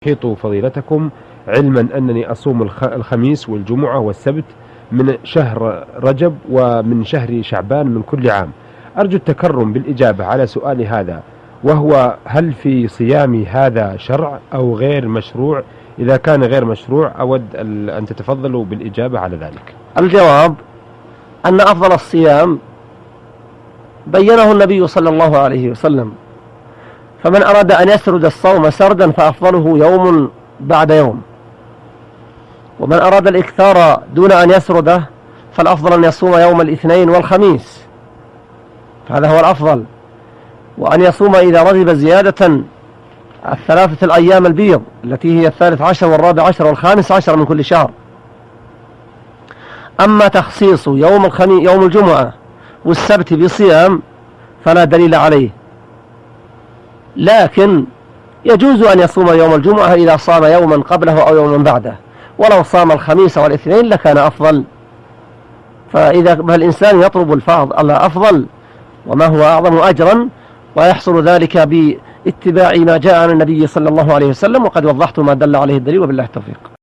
أحيط فضيلتكم علما أنني أصوم الخميس والجمعة والسبت من شهر رجب ومن شهر شعبان من كل عام. أرجو التكرم بالإجابة على سؤالي هذا، وهو هل في صيامي هذا شرع أو غير مشروع؟ إذا كان غير مشروع أود أن تتفضلوا بالإجابة على ذلك. الجواب أن أفضل الصيام بينه النبي صلى الله عليه وسلم، فمن أراد أن يسرد الصوم سردا فأفضله يوم بعد يوم، ومن أراد الإكثار دون أن يسرده فالأفضل أن يصوم يوم الاثنين والخميس، فهذا هو الأفضل، وأن يصوم إذا رغب زيادة 3 أيام البيض التي هي 13 و14 و15 من كل شهر. أما تخصيص يوم الجمعة والسبت بصيام فلا دليل عليه، لكن يجوز أن يصوم يوم الجمعة إذا صام يوما قبله أو يوما بعده، ولو صام الخميس والاثنين لكان أفضل. فإذا الإنسان يطلب الأفضل وما هو أعظم أجرا، ويحصل ذلك باتباع ما جاء عن النبي صلى الله عليه وسلم، وقد وضحت ما دل عليه الدليل، وبالله التوفيق.